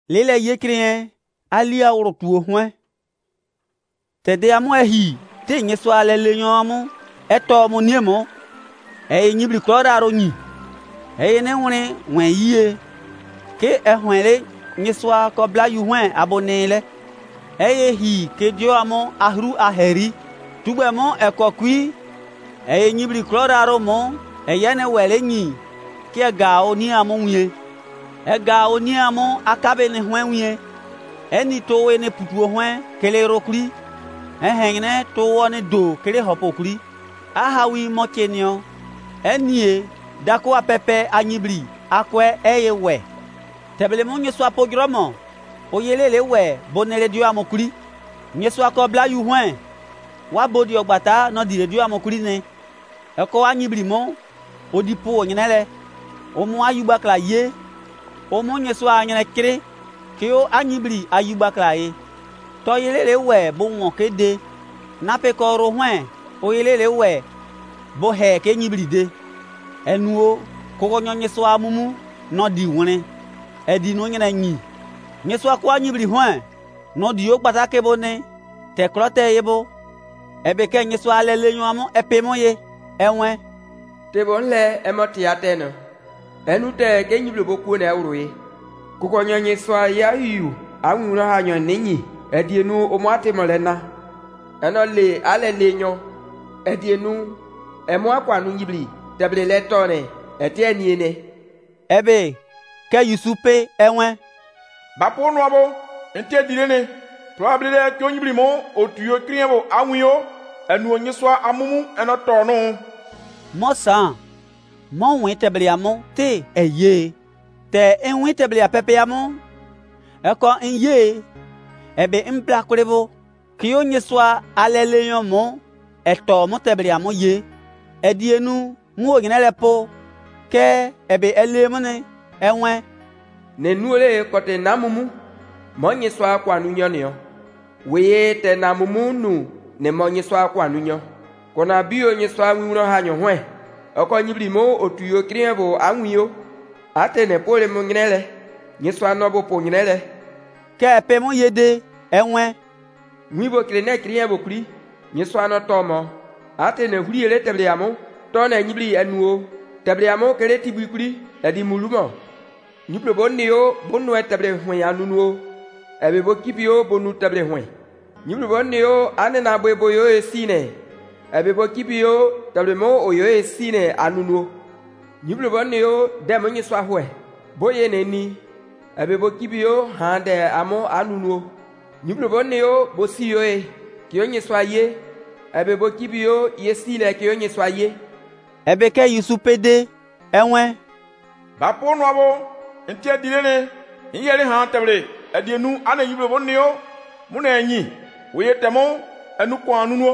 Lele yekrien alia urutu hwen. Tede amu ehi te nyeso alele nyomu eto mu niemo. Nyibli klora ro nyi. Ne wone wen yie ke ehwenle nyeswa ko bla yu hwen abonele. Hi ke dio amu ahru aheri. Tugbe mo ekokui. Nyibli klora ro mo yene wele nyi ke ga oni amu wie. Ga oni amu akabe ne hwen wie. Eni to we ne putu hwen kele rokuri. Hengne to woni do kele hopokuri. Ahawi mochenio. Enie dako apepe anyibli akwe we. Tebele mo nyeswa pogromo. Oyelele we bonele dio amokuri. Nyeswa ko bla yu hwen. Wa bodi ogbata no dire dio amokuri ne. Eko anyibli mo odipo onyenele. Omo ayubakla ye. Omo nyeswa anyene kire. Kio anyibli ayubakla ye. To yelele we bo won kede. Nape ko ro hwen. Oyelele we bo he ke nyibli de. Enuo koko nyeswa amumu no di wone. Edi no nyena nyi. Nyeswa kwa nyibli hwen. No di ogbata kebo ne. Te klote yebo. Ebe ke nyeswa alele nyamu epemo ye. Enwe. Tebon le emoti ateno. Enu te ke nyibli boku na ewruye. Koko nyeswa ya yu. Anwuna ha nyon nenyi. Edi enu omwate molena. Eno le alele nyon. Edi enu emo akwa nu nyibli. Tebele le tone. Eti niene. Ebe ke yusupe enwe. Bapo no abo. Ente direne. Probably ke nyibli mo otuyo kriebo anwio. Enu onyeswa amumu eno tono. Mosan. Mo wen tebele amo te eye. Te enwe tebele apepe amo. Eko enye. Ebe mbla kurebo. Kiyo nyeswa alele yon mo. Eto mo tebele amo ye. Edienu mu oginele po. Ke ebe ele mone. Enwe. Ne nuole kote namumu. Mo nyeswa kwa nunyo niyo. Weye te namumu nu. Ne mo nyeswa kwa nunyo. Kona biyo nyeswa mwuno hanyo hwe. Oko nyibli mo otuyo kriebo anwio. Ate ne pole mo nginele. Nyeswa nobo po nginele. Ke epe mo yede. Enwe. Mwibo krene kriebo kuri. Nyeswa no tomo. Ate ne huri ele tebele amo. Tone nyibli enuo. Tebele amo kele tibu kuri. Edi mulumo. Nyiblo bonio bonu etebele hwen anunuo. Ebe bo kipio bonu tebele hwen. Nyiblo bonio ane na bwebo yo esine. Ebe bo kipio tebele mo oyo esine anunuo. Nyiblo bonio demo nyeswa hwe. Boye neni. Ebe bo kipio hande amo anunuo. Nyiblo bonio bo siyo e. Kiyo nyeswa ye. Ebe bo kipio yesine kiyo nyeswa ye. Ebe ke yusupe de. Enwe. Bapo no abo. Ente direne. Nyele han tebele. Edienu ane nyiblo bonio. Muna enyi. Weye temo enu kwa anunuo.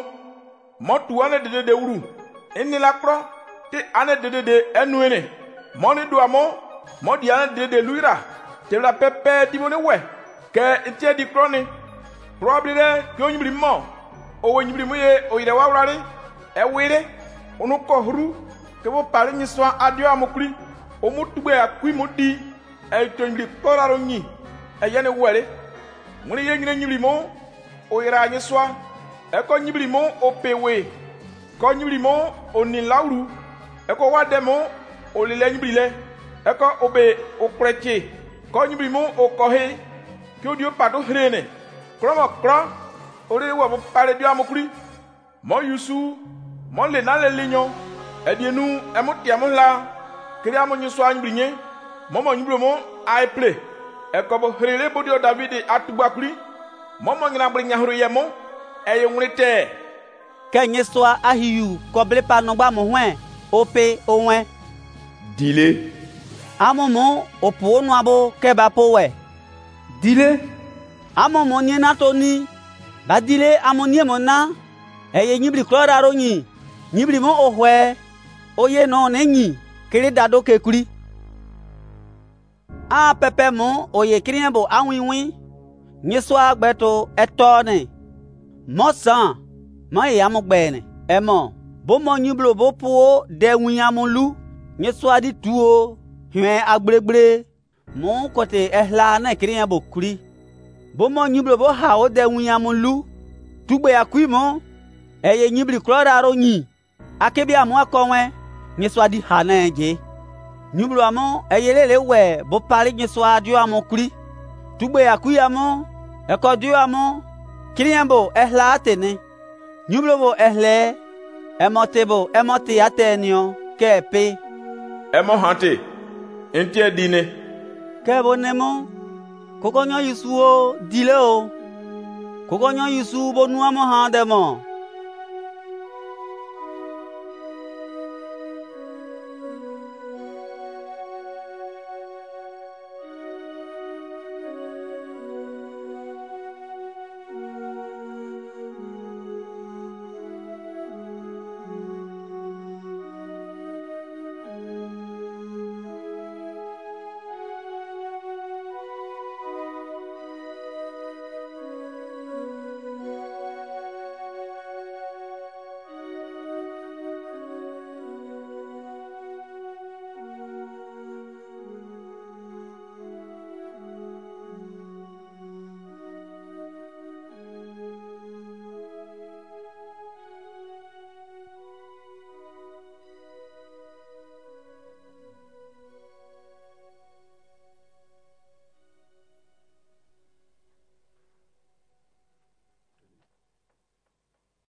Motu ane dede uru. Eni lakro. Te ane dede enu ene. Moni do amo. Modi ane dede luira. Te la pepe dimone we. Ke ente di kroni. Probably kyo nyibli mo. Owe nyibli mo ye oyire wawrari. Ewire. Onu ko huru. Ke bo pare nyiswa adio amokuri. Omu tugbe akui modi. To nyibli koraro nyi. Yene wele. Muni ye nyibli mo. Oyira nyiswa. Eko nyibli mo opewe. Ko nyibli mo oni lauru. Eko wade mo olile nyibli le. Eko obe okreche. Ko nyibli mo okohe. Kyo dio pato hrene. Kromo kro. Ore wa bo pare dio amokuri. Mo yusu. Mo le na le linyo. Edienu emoti amola. Kiri amo nyiswa nyibli nye. Momo nyibli mo aiple. Eko bo hrele bodio David atubakuri. Momo ngina bri nyahuru yemo. Eye nwite. Ke nyeswa ahiyu koble pa nogba mo hwen. Ope onwe. Dile. Amomo opo onu abo ke ba po we. Dile. Amomo nye na to ni. Ba dile amonie mo na. Eye nyibli klora ro nyi. Nyibli mo ohwe. Oye no nenyi. Kiri dado ke kuri. A pepe mo oye krienbo anwiwi. Nyeswa gbeto etone. Mosan. Ma ye amogbene. Emo. Bo mo nyiblo bo po de winyamulu. Nyeswa di tuo. Hwen agbregbre. Mon côté ehla na kriya bokuri. Bo mo nyiblo bo ha o de wunya mo lu. Tugbe akui mo. Eye nyibli klora ro nyi. Akebi amo akonwe. Nyeswa di ha na nje. Nyiblo amo eye lele we bo pali nyeswa dio amo kuri. Tugbe akui amo. Eko dio amo. Kriya bo ehla atene. Nyiblo bo ehle. Emote atenio. Kepe. Emo hante. Intie dine. Kebo nemo. Kokonyo Yusuo dile o. Kokonyo Yusu bo nuamo handemo.